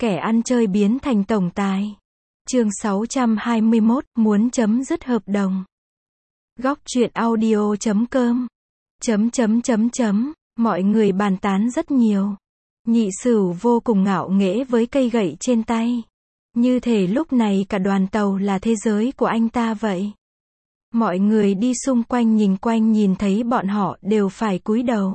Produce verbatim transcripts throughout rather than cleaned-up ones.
Kẻ ăn chơi biến thành tổng tài. Chương sáu trăm hai mươi mốt, muốn chấm dứt hợp đồng. Góc truyện audio chấm com. Chấm chấm chấm chấm, mọi người bàn tán rất nhiều. Nhị Sửu vô cùng ngạo nghễ với cây gậy trên tay. Như thể lúc này cả đoàn tàu là thế giới của anh ta vậy. Mọi người đi xung quanh nhìn quanh nhìn thấy bọn họ đều phải cúi đầu.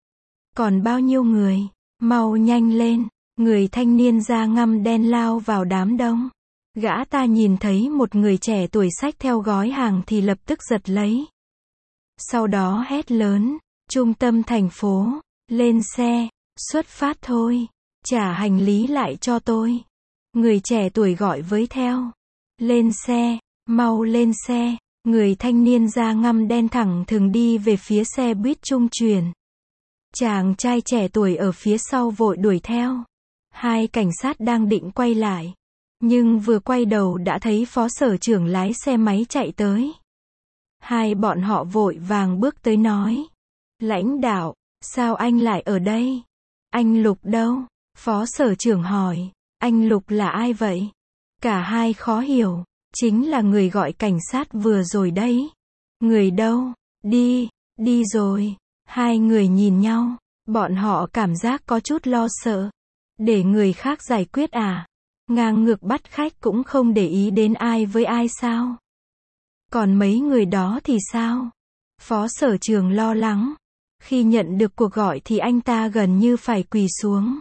Còn bao nhiêu người, mau nhanh lên, người thanh niên da ngăm đen lao vào đám đông. Gã ta nhìn thấy một người trẻ tuổi xách theo gói hàng thì lập tức giật lấy. Sau đó hét lớn, trung tâm thành phố, lên xe, xuất phát thôi, trả hành lý lại cho tôi. Người trẻ tuổi gọi với theo, lên xe, mau lên xe. Người thanh niên da ngăm đen thẳng thừng đi về phía xe buýt trung chuyển. Chàng trai trẻ tuổi ở phía sau vội đuổi theo. Hai cảnh sát đang định quay lại. Nhưng vừa quay đầu đã thấy phó sở trưởng lái xe máy chạy tới. Hai bọn họ vội vàng bước tới nói. Lãnh đạo, sao anh lại ở đây? Anh Lục đâu? Phó sở trưởng hỏi. Anh Lục là ai vậy? Cả hai khó hiểu. Chính là người gọi cảnh sát vừa rồi đấy. Người đâu? Đi, đi rồi. Hai người nhìn nhau. Bọn họ cảm giác có chút lo sợ. Để người khác giải quyết à? Ngang ngược bắt khách cũng không để ý đến ai với ai sao? Còn mấy người đó thì sao? Phó sở trưởng lo lắng. Khi nhận được cuộc gọi thì anh ta gần như phải quỳ xuống.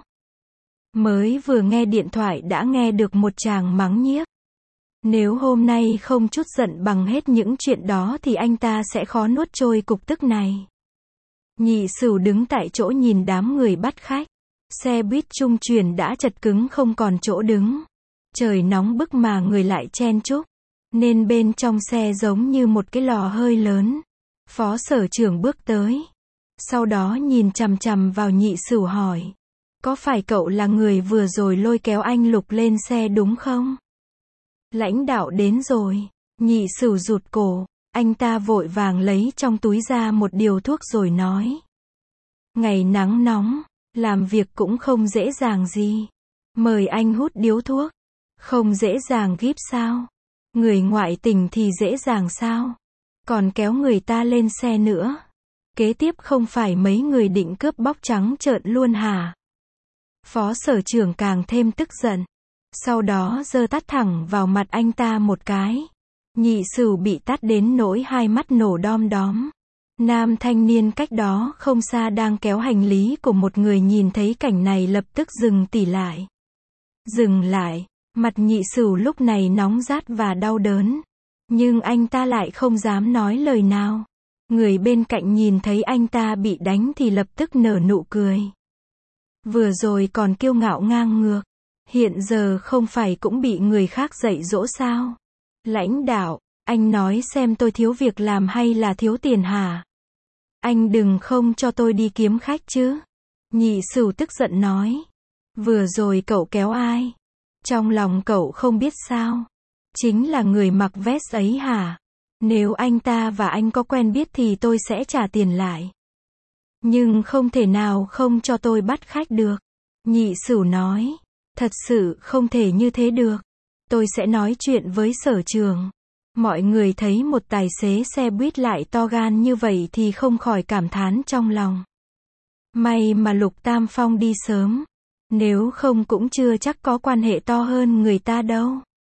Mới vừa nghe điện thoại đã nghe được một tràng mắng nhiếc. Nếu hôm nay không chút giận bằng hết những chuyện đó thì anh ta sẽ khó nuốt trôi cục tức này. Nhị Sửu đứng tại chỗ nhìn đám người bắt khách. Xe buýt trung chuyển đã chật cứng không còn chỗ đứng. Trời nóng bức mà người lại chen chúc. Nên bên trong xe giống như một cái lò hơi lớn. Phó sở trưởng bước tới. Sau đó nhìn chằm chằm vào Nhị Sửu hỏi. Có phải cậu là người vừa rồi lôi kéo anh Lục lên xe đúng không? Lãnh đạo đến rồi. Nhị Sửu rụt cổ. Anh ta vội vàng lấy trong túi ra một điều thuốc rồi nói. Ngày nắng nóng, làm việc cũng không dễ dàng gì. Mời anh hút điếu thuốc. Không dễ dàng gíp sao? Người ngoại tình thì dễ dàng sao? Còn kéo người ta lên xe nữa. Kế tiếp không phải mấy người định cướp bóc trắng trợn luôn hả? Phó sở trưởng càng thêm tức giận. Sau đó giơ tát thẳng vào mặt anh ta một cái. Nhị Sửu bị tát đến nỗi hai mắt nổ đom đóm. Nam thanh niên cách đó không xa đang kéo hành lý của một người nhìn thấy cảnh này lập tức dừng tỉ lại. Dừng lại, mặt Nhị Sửu lúc này nóng rát và đau đớn. Nhưng anh ta lại không dám nói lời nào. Người bên cạnh nhìn thấy anh ta bị đánh thì lập tức nở nụ cười. Vừa rồi còn kiêu ngạo ngang ngược. Hiện giờ không phải cũng bị người khác dạy dỗ sao? Lãnh đạo, anh nói xem tôi thiếu việc làm hay là thiếu tiền hả? Anh đừng không cho tôi đi kiếm khách chứ. Nhị Sửu tức giận nói. Vừa rồi cậu kéo ai? Trong lòng cậu không biết sao? Chính là người mặc vest ấy hả? Nếu anh ta và anh có quen biết thì tôi sẽ trả tiền lại. Nhưng không thể nào không cho tôi bắt khách được. Nhị Sửu nói. Thật sự không thể như thế được. Tôi sẽ nói chuyện với sở trưởng. Mọi người thấy một tài xế xe buýt lại to gan như vậy thì không khỏi cảm thán trong lòng. May mà Lục Tam Phong đi sớm. Nếu không cũng chưa chắc có quan hệ to hơn người ta đâu.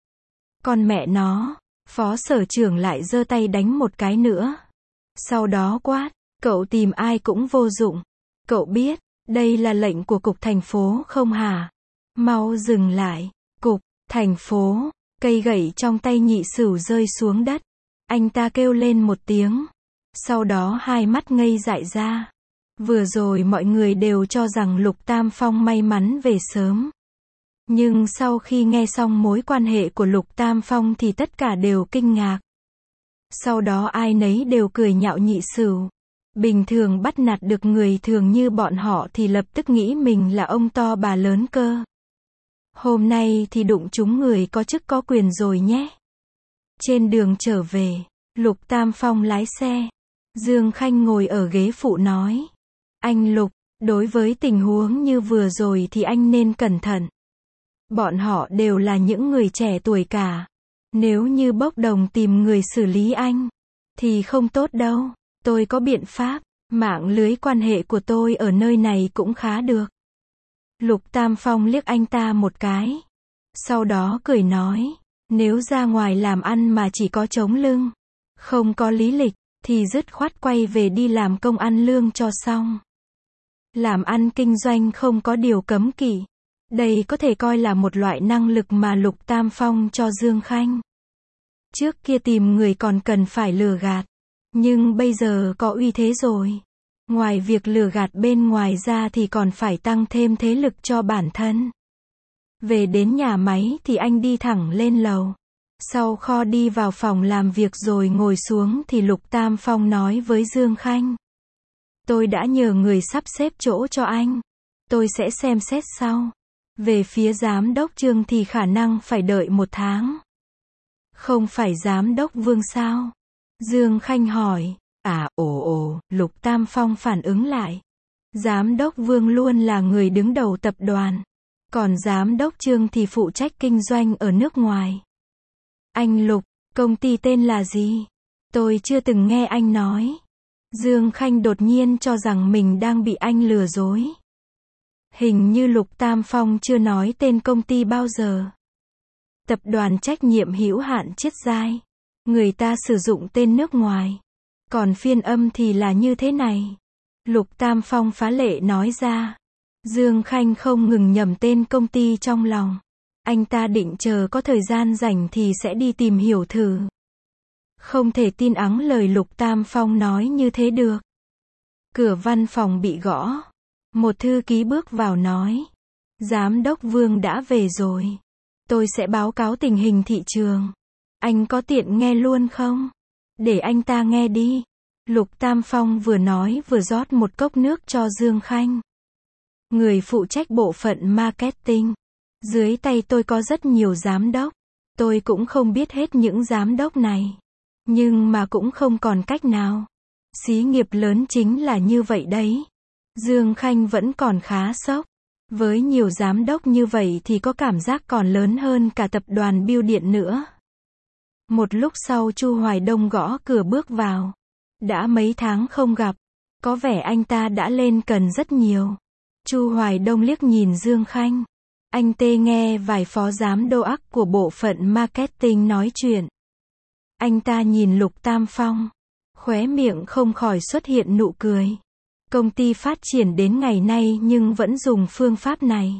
Con mẹ nó, phó sở trưởng lại giơ tay đánh một cái nữa. Sau đó quát, cậu tìm ai cũng vô dụng. Cậu biết, đây là lệnh của cục thành phố không hả? Mau dừng lại. Cục, thành phố, cây gậy trong tay Nhị Sửu rơi xuống đất. Anh ta kêu lên một tiếng. Sau đó hai mắt ngây dại ra. Vừa rồi mọi người đều cho rằng Lục Tam Phong may mắn về sớm. Nhưng sau khi nghe xong mối quan hệ của Lục Tam Phong thì tất cả đều kinh ngạc. Sau đó ai nấy đều cười nhạo Nhị Sửu. Bình thường bắt nạt được người thường như bọn họ thì lập tức nghĩ mình là ông to bà lớn cơ. Hôm nay thì đụng chúng người có chức có quyền rồi nhé. Trên đường trở về, Lục Tam Phong lái xe. Dương Khanh ngồi ở ghế phụ nói. Anh Lục, đối với tình huống như vừa rồi thì anh nên cẩn thận. Bọn họ đều là những người trẻ tuổi cả. Nếu như bốc đồng tìm người xử lý anh, thì không tốt đâu. Tôi có biện pháp, mạng lưới quan hệ của tôi ở nơi này cũng khá được. Lục Tam Phong liếc anh ta một cái. Sau đó cười nói, nếu ra ngoài làm ăn mà chỉ có chống lưng, không có lý lịch, thì dứt khoát quay về đi làm công ăn lương cho xong. Làm ăn kinh doanh không có điều cấm kỵ. Đây có thể coi là một loại năng lực mà Lục Tam Phong cho Dương Khanh. Trước kia tìm người còn cần phải lừa gạt. Nhưng bây giờ có uy thế rồi. Ngoài việc lừa gạt bên ngoài ra thì còn phải tăng thêm thế lực cho bản thân. Về đến nhà máy thì anh đi thẳng lên lầu. Sau kho đi vào phòng làm việc rồi ngồi xuống thì Lục Tam Phong nói với Dương Khanh. Tôi đã nhờ người sắp xếp chỗ cho anh. Tôi sẽ xem xét sau. Về phía giám đốc Trương thì khả năng phải đợi một tháng. Không phải giám đốc Vương sao? Dương Khanh hỏi. À, ồ ồ, Lục Tam Phong phản ứng lại. Giám đốc Vương luôn là người đứng đầu tập đoàn. Còn giám đốc Trương thì phụ trách kinh doanh ở nước ngoài. Anh Lục, công ty tên là gì? Tôi chưa từng nghe anh nói. Dương Khanh đột nhiên cho rằng mình đang bị anh lừa dối. Hình như Lục Tam Phong chưa nói tên công ty bao giờ. Tập đoàn trách nhiệm hữu hạn Chiết Giai. Người ta sử dụng tên nước ngoài. Còn phiên âm thì là như thế này. Lục Tam Phong phá lệ nói ra. Dương Khanh không ngừng nhầm tên công ty trong lòng. Anh ta định chờ có thời gian rảnh thì sẽ đi tìm hiểu thử. Không thể tin ắng lời Lục Tam Phong nói như thế được. Cửa văn phòng bị gõ. Một thư ký bước vào nói. Giám đốc Vương đã về rồi. Tôi sẽ báo cáo tình hình thị trường. Anh có tiện nghe luôn không? Để anh ta nghe đi. Lục Tam Phong vừa nói vừa rót một cốc nước cho Dương Khanh. Người phụ trách bộ phận marketing. Dưới tay tôi có rất nhiều giám đốc. Tôi cũng không biết hết những giám đốc này. Nhưng mà cũng không còn cách nào. Xí nghiệp lớn chính là như vậy đấy. Dương Khanh vẫn còn khá sốc. Với nhiều giám đốc như vậy thì có cảm giác còn lớn hơn cả tập đoàn Bưu Điện nữa. Một lúc sau Chu Hoài Đông gõ cửa bước vào. Đã mấy tháng không gặp. Có vẻ anh ta đã lên cần rất nhiều. Chu Hoài Đông liếc nhìn Dương Khanh. Anh tê nghe vài phó giám đô ắc của bộ phận marketing nói chuyện. Anh ta nhìn Lục Tam Phong. Khóe miệng không khỏi xuất hiện nụ cười. Công ty phát triển đến ngày nay nhưng vẫn dùng phương pháp này.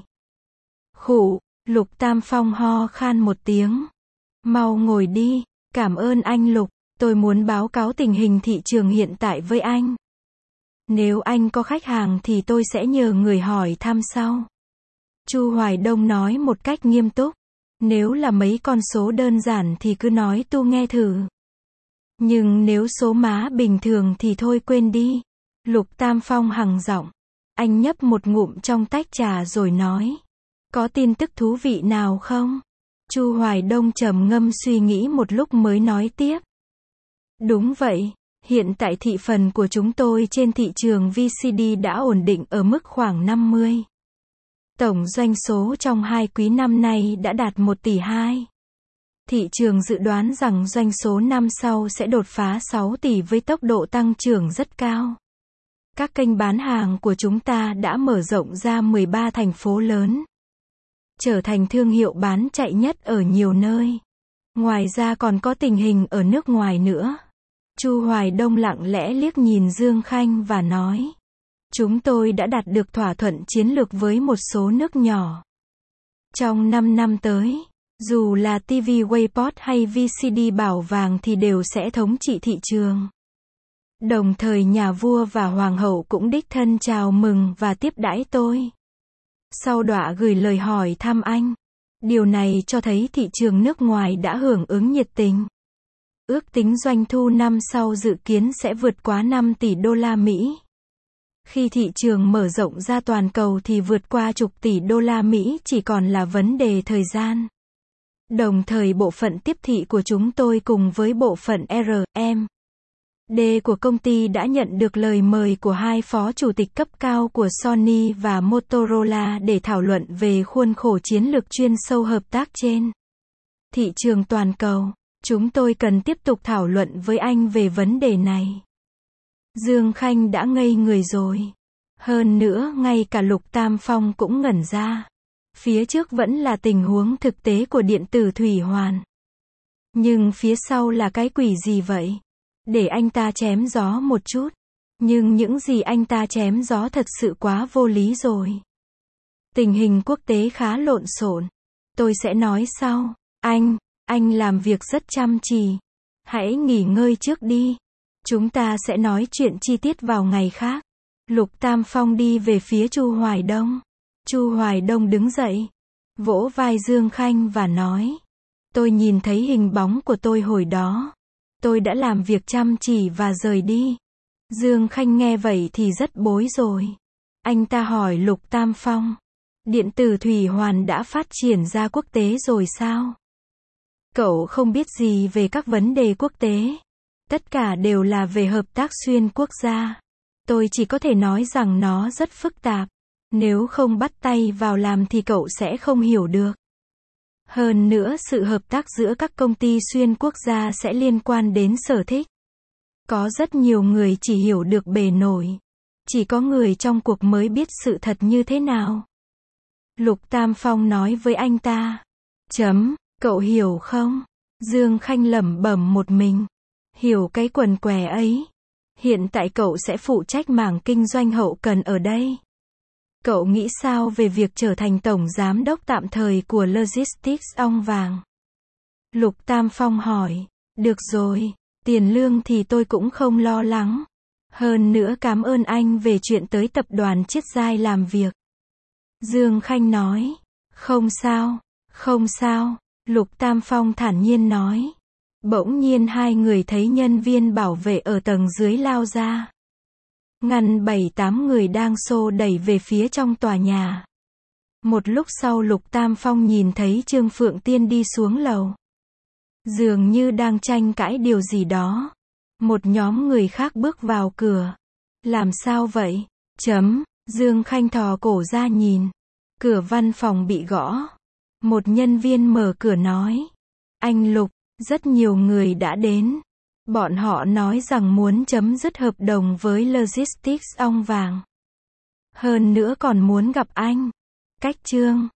Khụ, Lục Tam Phong ho khan một tiếng. Mau ngồi đi, cảm ơn anh Lục, tôi muốn báo cáo tình hình thị trường hiện tại với anh. Nếu anh có khách hàng thì tôi sẽ nhờ người hỏi thăm sau. Chu Hoài Đông nói một cách nghiêm túc. Nếu là mấy con số đơn giản thì cứ nói tu nghe thử. Nhưng nếu số má bình thường thì thôi quên đi. Lục Tam Phong hằng giọng. Anh nhấp một ngụm trong tách trà rồi nói. Có tin tức thú vị nào không? Chu Hoài Đông trầm ngâm suy nghĩ một lúc mới nói tiếp. Đúng vậy, hiện tại thị phần của chúng tôi trên thị trường vê xê đê đã ổn định ở mức khoảng năm mươi. Tổng doanh số trong hai quý năm nay đã đạt một tỷ hai. Thị trường dự đoán rằng doanh số năm sau sẽ đột phá sáu tỷ với tốc độ tăng trưởng rất cao. Các kênh bán hàng của chúng ta đã mở rộng ra mười ba thành phố lớn. Trở thành thương hiệu bán chạy nhất ở nhiều nơi. Ngoài ra còn có tình hình ở nước ngoài nữa. Chu Hoài Đông lặng lẽ liếc nhìn Dương Khanh và nói. Chúng tôi đã đạt được thỏa thuận chiến lược với một số nước nhỏ. Trong năm năm tới, dù là ti vi Wayport hay vê xê đê bảo vàng thì đều sẽ thống trị thị trường. Đồng thời nhà vua và hoàng hậu cũng đích thân chào mừng và tiếp đãi tôi. Sau đọa gửi lời hỏi thăm anh. Điều này cho thấy thị trường nước ngoài đã hưởng ứng nhiệt tình. Ước tính doanh thu năm sau dự kiến sẽ vượt quá năm tỷ đô la Mỹ. Khi thị trường mở rộng ra toàn cầu thì vượt qua chục tỷ đô la Mỹ chỉ còn là vấn đề thời gian. Đồng thời bộ phận tiếp thị của chúng tôi cùng với bộ phận rờ em D của công ty đã nhận được lời mời của hai phó chủ tịch cấp cao của Sony và Motorola để thảo luận về khuôn khổ chiến lược chuyên sâu hợp tác trên thị trường toàn cầu. Chúng tôi cần tiếp tục thảo luận với anh về vấn đề này. Dương Khanh đã ngây người rồi. Hơn nữa, ngay cả Lục Tam Phong cũng ngẩn ra. Phía trước vẫn là tình huống thực tế của điện tử thủy hoàn. Nhưng phía sau là cái quỷ gì vậy? Để anh ta chém gió một chút. Nhưng những gì anh ta chém gió thật sự quá vô lý rồi. Tình hình quốc tế khá lộn xộn. Tôi sẽ nói sau. Anh, anh làm việc rất chăm chỉ. Hãy nghỉ ngơi trước đi. Chúng ta sẽ nói chuyện chi tiết vào ngày khác. Lục Tam Phong đi về phía Chu Hoài Đông. Chu Hoài Đông đứng dậy, vỗ vai Dương Khanh và nói. Tôi nhìn thấy hình bóng của tôi hồi đó. Tôi đã làm việc chăm chỉ và rời đi. Dương Khanh nghe vậy thì rất bối rối. Anh ta hỏi Lục Tam Phong. Điện tử thủy hoàn đã phát triển ra quốc tế rồi sao? Cậu không biết gì về các vấn đề quốc tế. Tất cả đều là về hợp tác xuyên quốc gia. Tôi chỉ có thể nói rằng nó rất phức tạp. Nếu không bắt tay vào làm thì cậu sẽ không hiểu được. Hơn nữa, sự hợp tác giữa các công ty xuyên quốc gia sẽ liên quan đến sở thích. Có rất nhiều người chỉ hiểu được bề nổi. Chỉ có người trong cuộc mới biết sự thật như thế nào. Lục Tam Phong nói với anh ta. Chấm, cậu hiểu không? Dương Khanh lẩm bẩm một mình. Hiểu cái quần què ấy. Hiện tại cậu sẽ phụ trách mảng kinh doanh hậu cần ở đây. Cậu nghĩ sao về việc trở thành tổng giám đốc tạm thời của Logistics Ong Vàng? Lục Tam Phong hỏi. Được rồi, tiền lương thì tôi cũng không lo lắng. Hơn nữa cảm ơn anh về chuyện tới tập đoàn Chiết Giai làm việc. Dương Khanh nói. Không sao, không sao, Lục Tam Phong thản nhiên nói. Bỗng nhiên hai người thấy nhân viên bảo vệ ở tầng dưới lao ra. Ngăn bảy tám người đang xô đẩy về phía trong tòa nhà. Một lúc sau Lục Tam Phong nhìn thấy Trương Phượng Tiên đi xuống lầu. Dường như đang tranh cãi điều gì đó. Một nhóm người khác bước vào cửa. Làm sao vậy? Chấm, Dương Khanh thò cổ ra nhìn. Cửa văn phòng bị gõ. Một nhân viên mở cửa nói. Anh Lục, rất nhiều người đã đến. Bọn họ nói rằng muốn chấm dứt hợp đồng với Logistics Ong Vàng. Hơn nữa còn muốn gặp anh. Cách Trương.